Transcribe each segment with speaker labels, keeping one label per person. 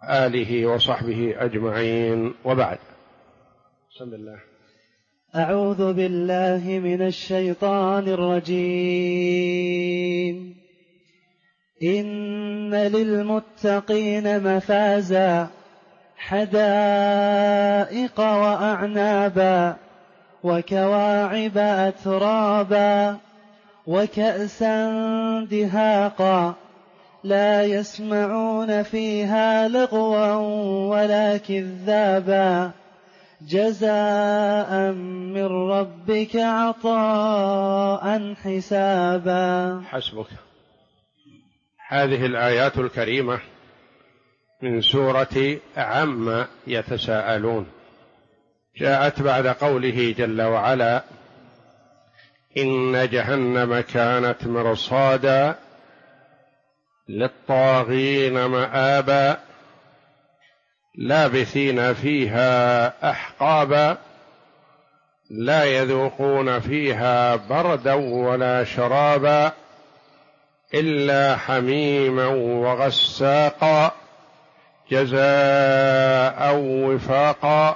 Speaker 1: آله وصحبه أجمعين، وبعد. بسم الله.
Speaker 2: أعوذ بالله من الشيطان الرجيم. إن للمتقين مفازا حدائق وأعنابا وكواعب أترابا وكأسا دهاقا لا يسمعون فيها لغوا ولا كذابا جزاء من ربك عطاء حسابا.
Speaker 1: حسبك. هذه الآيات الكريمة من سورة عما يتساءلون جاءت بعد قوله جل وعلا: إن جهنم كانت مرصادا للطاغين مآبا لابثين فيها أحقابا لا يذوقون فيها بردا ولا شرابا إلا حميما وغساقا جزاء وفاقا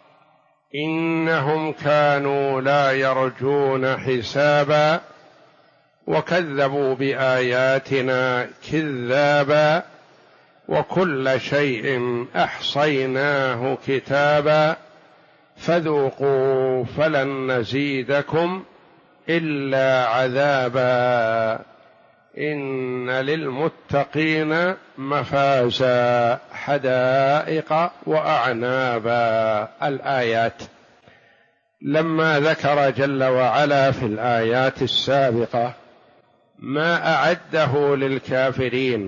Speaker 1: إنهم كانوا لا يرجون حسابا وكذبوا بآياتنا كذابا وكل شيء أحصيناه كتابا فذوقوا فلن نزيدكم إلا عذابا إن للمتقين مفازا حدائق وأعنابا. الآيات. لما ذكر جل وعلا في الآيات السابقة ما أعده للكافرين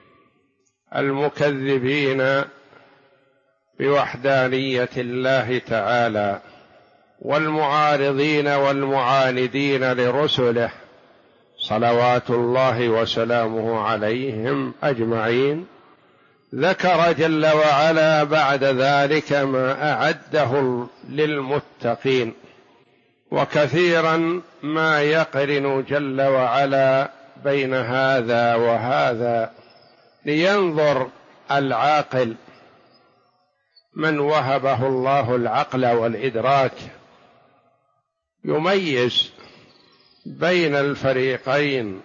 Speaker 1: المكذبين بوحدانية الله تعالى والمعارضين والمعاندين لرسله صلوات الله وسلامه عليهم أجمعين، ذكر جل وعلا بعد ذلك ما أعده للمتقين. وكثيرا ما يقرن جل وعلا بين هذا وهذا لينظر العاقل من وهبه الله العقل والإدراك يميز بين الفريقين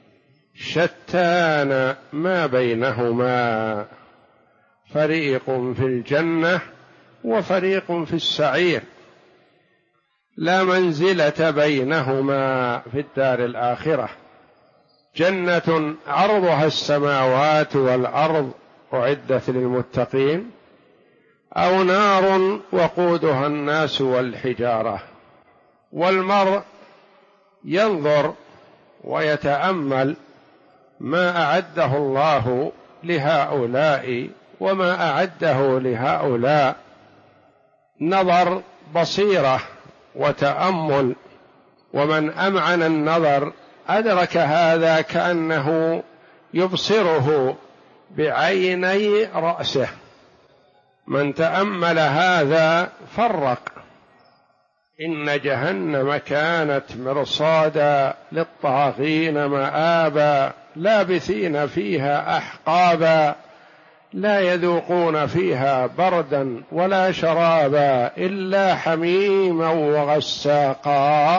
Speaker 1: شتان ما بينهما، فريق في الجنة وفريق في السعير، لا منزلة بينهما في الدار الآخرة. جنة عرضها السماوات والأرض أعدت للمتقين، أو نار وقودها الناس والحجارة. والمرء ينظر ويتأمل ما أعده الله لهؤلاء وما أعده لهؤلاء، نظر بصيرة وتأمل، ومن أمعن النظر أدرك هذا كأنه يبصره بعيني رأسه. من تأمل هذا فرق. إن جهنم كانت مرصادا للطاغين مآبا لابثين فيها أحقابا لا يذوقون فيها بردا ولا شرابا إلا حميما وغساقا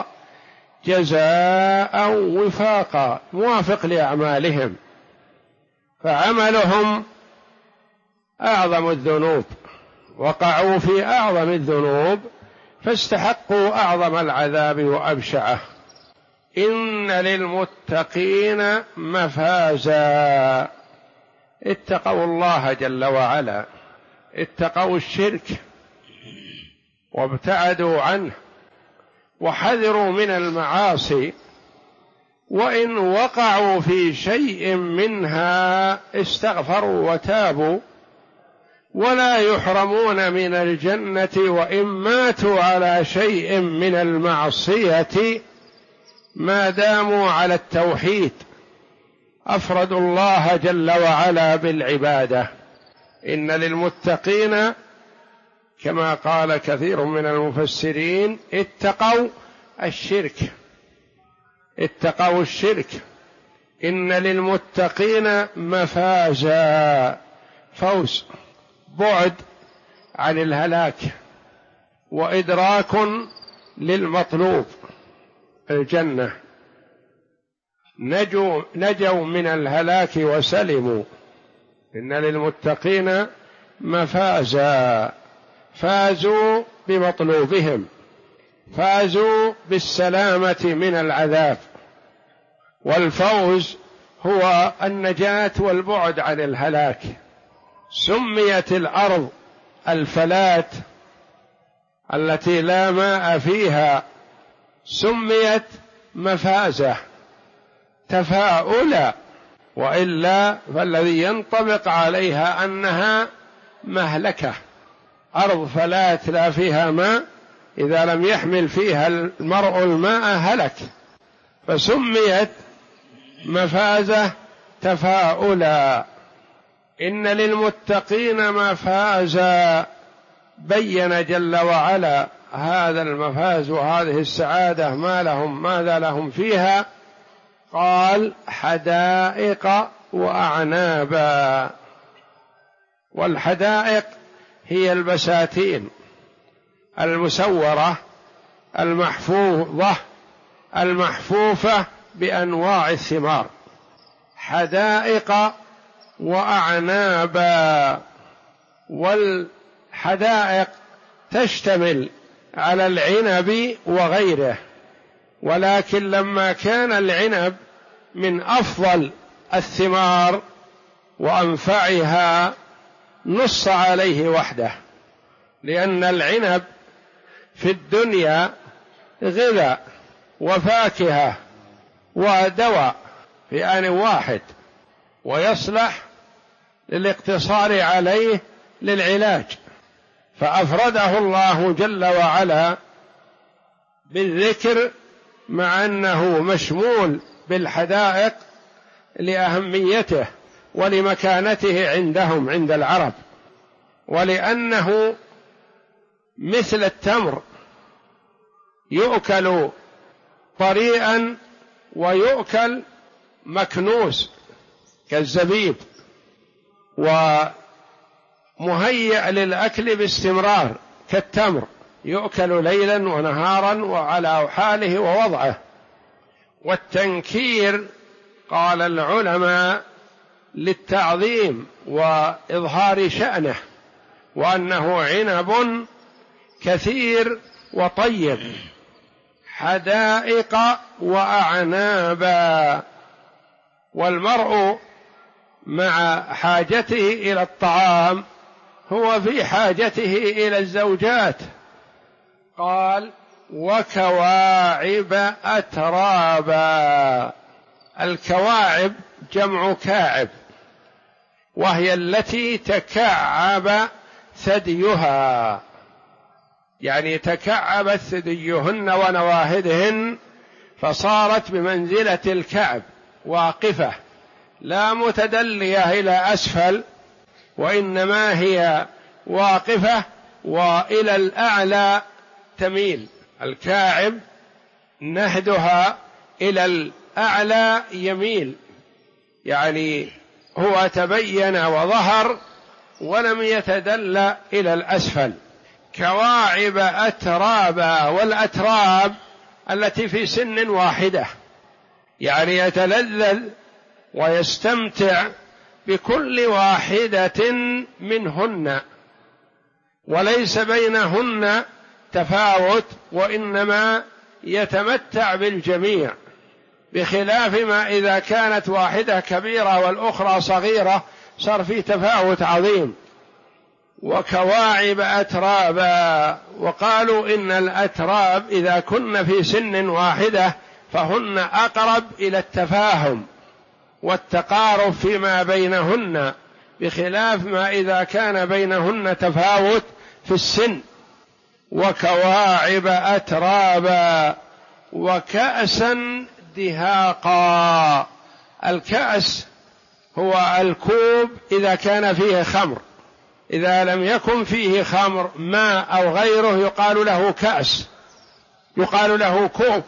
Speaker 1: جزاء وفاقا، موافق لأعمالهم. فعملهم أعظم الذنوب، وقعوا في أعظم الذنوب فاستحقوا أعظم العذاب وأبشعه. إن للمتقين مفازا، اتقوا الله جل وعلا، اتقوا الشرك وابتعدوا عنه وحذروا من المعاصي، وإن وقعوا في شيء منها استغفروا وتابوا، ولا يحرمون من الجنة وإن ماتوا على شيء من المعصية ما داموا على التوحيد، أفردوا الله جل وعلا بالعبادة. إن للمتقين كما قال كثير من المفسرين اتقوا الشرك، اتقوا الشرك. إن للمتقين مفازا، فوز، بعد عن الهلاك، وإدراك للمطلوب الجنة. نجوا من الهلاك وسلموا. إن للمتقين مفازا، فازوا بمطلوبهم، فازوا بالسلامة من العذاب. والفوز هو النجاة والبعد عن الهلاك. سميت الأرض الفلات التي لا ماء فيها سميت مفازة تفاؤلا، وإلا فالذي ينطبق عليها أنها مهلكة. أرض فلات لا فيها ماء، إذا لم يحمل فيها المرء الماء هلك، فسميت مفازة تفاؤلا. إن للمتقين مفازا، بين جل وعلا هذا المفاز وهذه السعادة ماذا لهم فيها. قال حدائق وأعنابا. والحدائق هي البساتين المسورة المحفوظة المحفوفة بأنواع الثمار. حدائق وأعنابا. والحدائق تشتمل على العنب وغيره، ولكن لما كان العنب من أفضل الثمار وأنفعها نص عليه وحده، لأن العنب في الدنيا غذاء وفاكهة ودواء في آن واحد، ويصلح للاقتصار عليه للعلاج، فأفرده الله جل وعلا بالذكر مع أنه مشمول بالحدائق لأهميته ولمكانته عندهم عند العرب، ولأنه مثل التمر يؤكل طريئا ويؤكل مكنوس كالزبيب، ومهيئ للأكل باستمرار كالتمر، يؤكل ليلا ونهارا وعلى حاله ووضعه. والتنكير قال العلماء للتعظيم وإظهار شأنه، وأنه عنب كثير وطيب. حدائق وأعنابا. والمرء مع حاجته إلى الطعام هو في حاجته إلى الزوجات. قال وكواعب أترابا. الكواعب جمع كاعب، وهي التي تكعب ثديها، يعني تكعبت ثديهن ونواهدهن، فصارت بمنزلة الكعب واقفة لا متدلية إلى أسفل، وإنما هي واقفة وإلى الأعلى تميل. الكاعب نهدها إلى الأعلى يميل، يعني هو تبين وظهر ولم يتدلى إلى الأسفل. كواعب أترابا. والأتراب التي في سن واحدة، يعني يتلذذ ويستمتع بكل واحدة منهن، وليس بينهن تفاوت، وإنما يتمتع بالجميع، بخلاف ما إذا كانت واحدة كبيرة والأخرى صغيرة صار في تفاوت عظيم. وكواعب أترابا. وقالوا إن الأتراب إذا كن في سن واحدة فهن أقرب إلى التفاهم والتقارب فيما بينهن، بخلاف ما إذا كان بينهن تفاوت في السن. وكواعب أترابا. وكأسا دهاقا. الكأس هو الكوب إذا كان فيه خمر، إذا لم يكن فيه خمر ماء أو غيره يقال له كأس، يقال له كوب،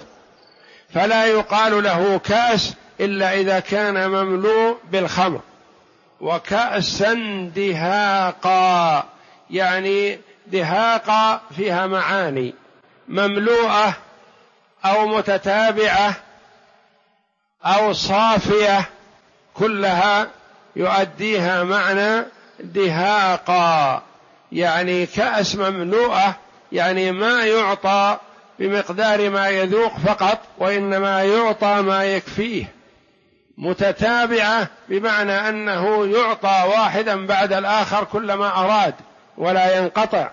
Speaker 1: فلا يقال له كأس إلا إذا كان مملوء بالخمر. وكأسا دهاقا، يعني دهاقا فيها معاني، مملوءة أو متتابعة أو صافية، كلها يؤديها معنى دهاقا، يعني كأس مملوءة، يعني ما يعطى بمقدار ما يذوق فقط، وإنما يعطى ما يكفيه. متتابعة بمعنى أنه يعطى واحدا بعد الآخر كلما أراد ولا ينقطع.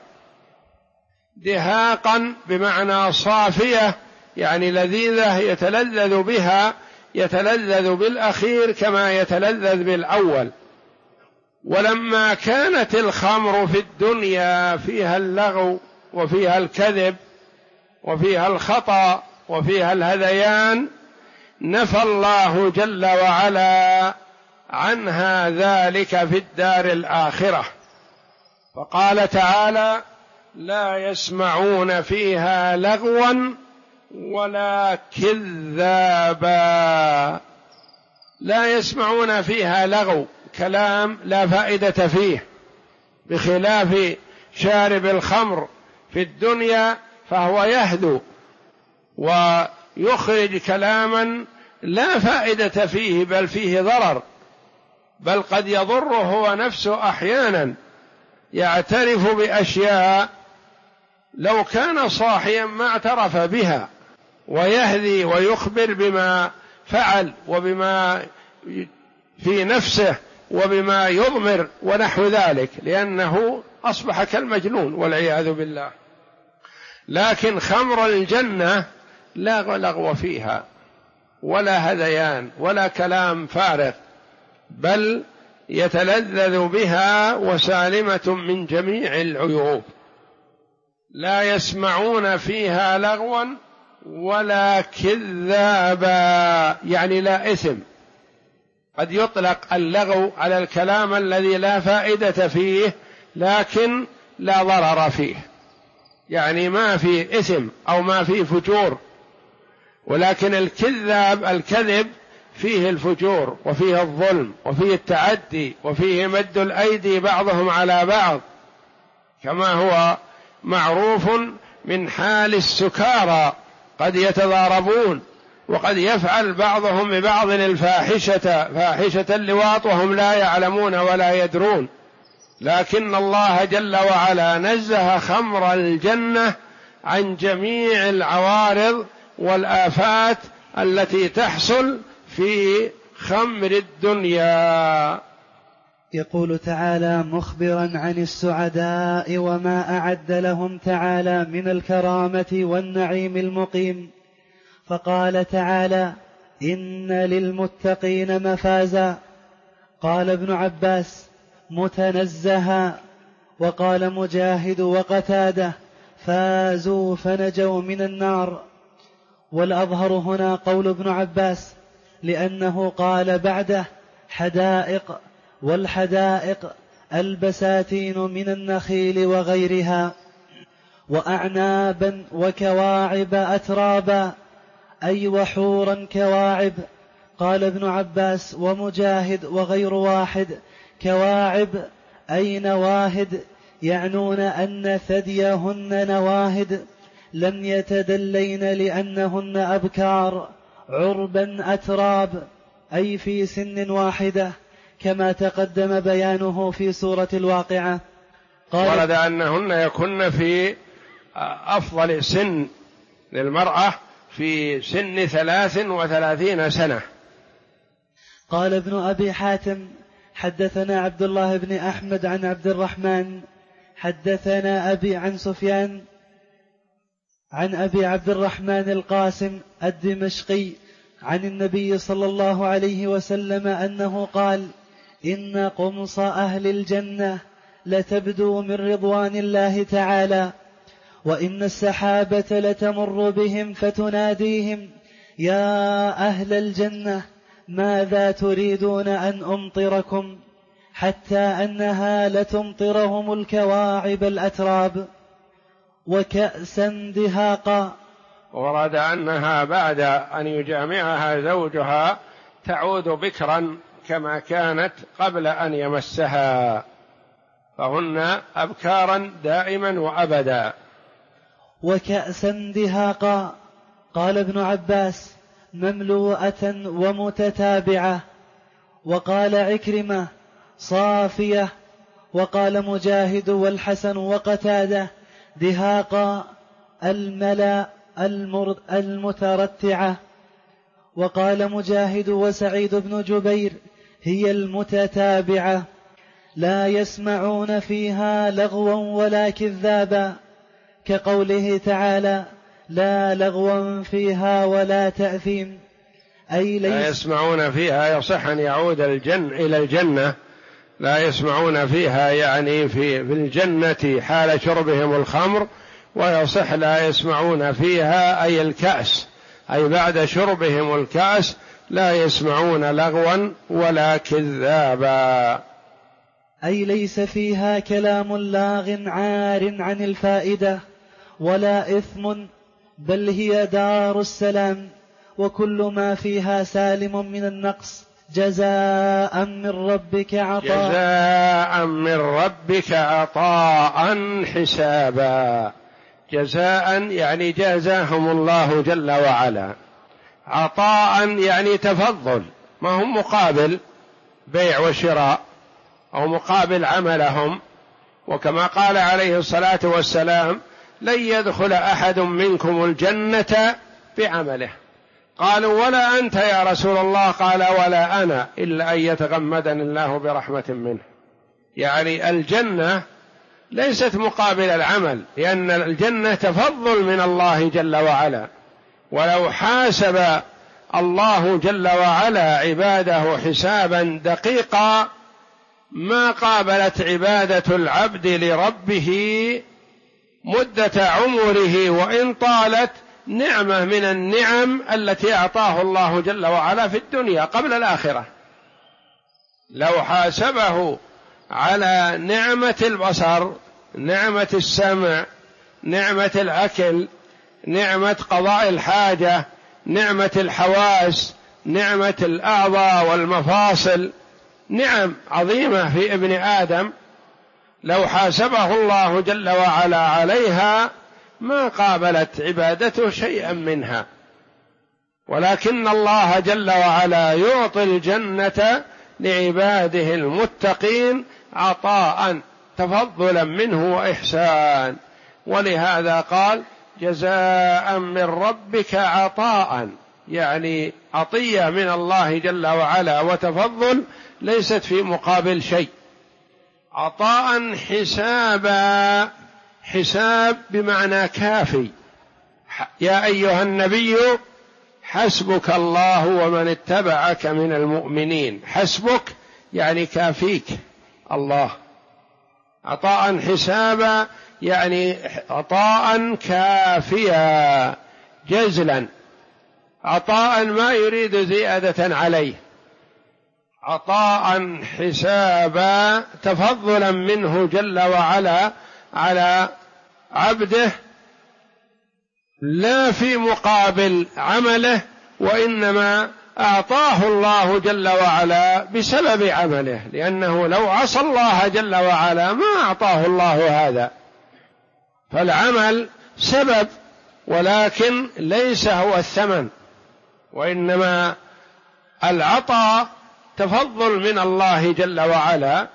Speaker 1: دهاقا بمعنى صافية، يعني لذيذة يتلذذ بها، يتلذذ بالأخير كما يتلذذ بالأول. ولما كانت الخمر في الدنيا فيها اللغو وفيها الكذب وفيها الخطأ وفيها الهذيان، نفى الله جل وعلا عنها ذلك في الدار الآخرة، فقال تعالى: لا يسمعون فيها لغوا ولا كذابا. لا يسمعون فيها لغو، كلام لا فائدة فيه، بخلاف شارب الخمر في الدنيا فهو يهدو ويخرج كلاما لا فائدة فيه، بل فيه ضرر، بل قد يضره هو نفسه أحيانا، يعترف بأشياء لو كان صاحيا ما اعترف بها، ويهذي ويخبر بما فعل وبما في نفسه وبما يضمر ونحو ذلك، لأنه أصبح كالمجنون والعياذ بالله. لكن خمر الجنة لا لغو فيها ولا هذيان ولا كلام فارغ، بل يتلذذ بها وسالمة من جميع العيوب. لا يسمعون فيها لغوا ولا كذابا، يعني لا إثم. قد يطلق اللغو على الكلام الذي لا فائدة فيه لكن لا ضرر فيه، يعني ما في إثم أو ما في فجور. ولكن الكذب فيه الفجور وفيه الظلم وفيه التعدي وفيه مد الأيدي بعضهم على بعض، كما هو معروف من حال السكارى، قد يتضاربون، وقد يفعل بعضهم ببعض فاحشة اللواط وهم لا يعلمون ولا يدرون. لكن الله جل وعلا نزه خمر الجنة عن جميع العوارض والآفات التي تحصل في خمر الدنيا.
Speaker 2: يقول تعالى مخبرا عن السعداء وما أعد لهم تعالى من الكرامة والنعيم المقيم، فقال تعالى: إن للمتقين مفازا. قال ابن عباس: متنزها. وقال مجاهد وقتاده: فازوا فنجوا من النار. والأظهر هنا قول ابن عباس، لأنه قال بعده: حدائق، والحدائق البساتين من النخيل وغيرها، وأعنابا وكواعب أترابا، أي وحورا كواعب. قال ابن عباس ومجاهد وغير واحد: كواعب أي نواهد، يعنون أن ثديهن نواهد، لم يتدلين لأنهن أبكار، عربا أتراب، أي في سن واحدة، كما تقدم بيانه في سورة الواقعة.
Speaker 1: ورد أنهن يكن في أفضل سن للمرأة في سن 33 سنة.
Speaker 2: قال ابن أبي حاتم: حدثنا عبد الله بن أحمد عن عبد الرحمن حدثنا أبي عن سفيان عن أبي عبد الرحمن القاسم الدمشقي عن النبي صلى الله عليه وسلم أنه قال: إن قمص أهل الجنة لتبدو من رضوان الله تعالى، وإن السحابة لتمر بهم فتناديهم: يا أهل الجنة ماذا تريدون أن أمطركم، حتى أنها لتمطرهم الكواعب الأتراب وكأسا دهاقا.
Speaker 1: ورد أنها بعد أن يجامعها زوجها تعود بكرا كما كانت قبل أن يمسها، فهن أبكارا دائما وأبدا.
Speaker 2: وكأسا دهاقا، قال ابن عباس مملوءة ومتتابعة. وقال عكرمة صافية. وقال مجاهد والحسن وقتادة دهاقا الملا المترتعة. وقال مجاهد وسعيد بن جبير هي المتتابعة، لا يسمعون فيها لغوا ولا كذابا، كقوله تعالى لا لغوا فيها ولا تأثيم، أي
Speaker 1: لا يسمعون فيها يصح أن يعود إلى الجنة، لا يسمعون فيها يعني في الجنة حال شربهم الخمر، ويصح لا يسمعون فيها أي الكأس، أي بعد شربهم الكأس لا يسمعون لغوا ولا كذابا،
Speaker 2: أي ليس فيها كلام لاغ عار عن الفائدة ولا إثم، بل هي دار السلام، وكل ما فيها سالم من النقص، جزاء من ربك عطاء،
Speaker 1: جزاء من ربك عطاء حسابا. جزاء يعني جازاهم الله جل وعلا، عطاء يعني تفضل، ما هم مقابل بيع وشراء أو مقابل عملهم. وكما قال عليه الصلاة والسلام لن يدخل أحد منكم الجنة بعمله، قالوا ولا أنت يا رسول الله؟ قال ولا أنا، إلا أن يتغمدني الله برحمة منه. يعني الجنة ليست مقابل العمل، لأن الجنة تفضل من الله جل وعلا، ولو حاسب الله جل وعلا عباده حسابا دقيقا ما قابلت عبادة العبد لربه مدة عمره وإن طالت نعمة من النعم التي أعطاه الله جل وعلا في الدنيا قبل الآخرة. لو حاسبه على نعمة البصر، نعمة السمع، نعمة الأكل، نعمة قضاء الحاجة، نعمة الحواس، نعمة الأعضاء والمفاصل، نعم عظيمة في ابن آدم، لو حاسبه الله جل وعلا عليها ما قابلت عبادته شيئا منها. ولكن الله جل وعلا يعطي الجنة لعباده المتقين عطاء تفضلا منه وإحسان، ولهذا قال جزاء من ربك عطاء، يعني عطية من الله جل وعلا وتفضل ليست في مقابل شيء. عطاء حسابا، حساب بمعنى كافي. يا أيها النبي حسبك الله ومن اتبعك من المؤمنين، حسبك يعني كافيك الله. عطاء حسابا يعني عطاء كافيا جزلا، عطاء ما يريد زيادة عليه، عطاء حسابا تفضلا منه جل وعلا على عبده، لا في مقابل عمله، وإنما أعطاه الله جل وعلا بسبب عمله، لأنه لو عصى الله جل وعلا ما أعطاه الله هذا. فالعمل سبب ولكن ليس هو الثمن، وإنما العطاء تفضل من الله جل وعلا،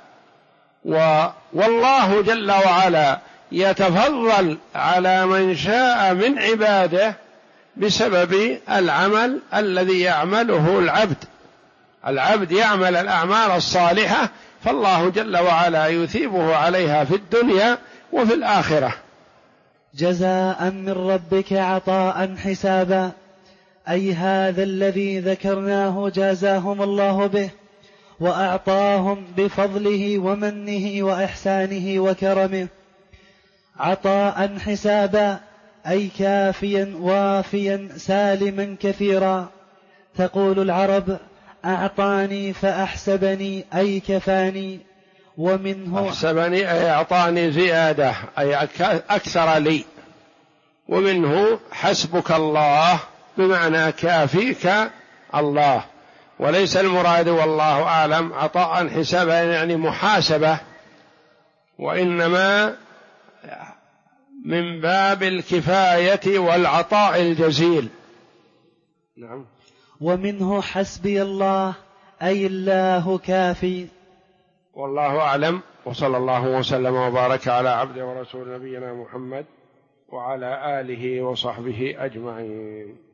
Speaker 1: والله جل وعلا يتفضل على من شاء من عباده بسبب العمل الذي يعمله العبد. العبد يعمل الأعمال الصالحة فالله جل وعلا يثيبه عليها في الدنيا وفي الآخرة.
Speaker 2: جزاء من ربك عطاء حسابا، أي هذا الذي ذكرناه جازاهم الله به وأعطاهم بفضله ومنه وإحسانه وكرمه. عطاء حسابا أي كافيا وافيا سالما كثيرا. تقول العرب أعطاني فأحسبني أي كفاني، ومنه
Speaker 1: أحسبني أي أعطاني زيادة أي أكثر لي، ومنه حسبك الله بمعنى كافيك الله، وليس المراد والله أعلم عطاء حسابا يعني محاسبة، وإنما من باب الكفاية والعطاء الجزيل. نعم.
Speaker 2: ومنه حسبي الله أي الله كافي.
Speaker 1: والله أعلم، وصلى الله وسلم وبارك على عبد ورسول نبينا محمد وعلى آله وصحبه أجمعين.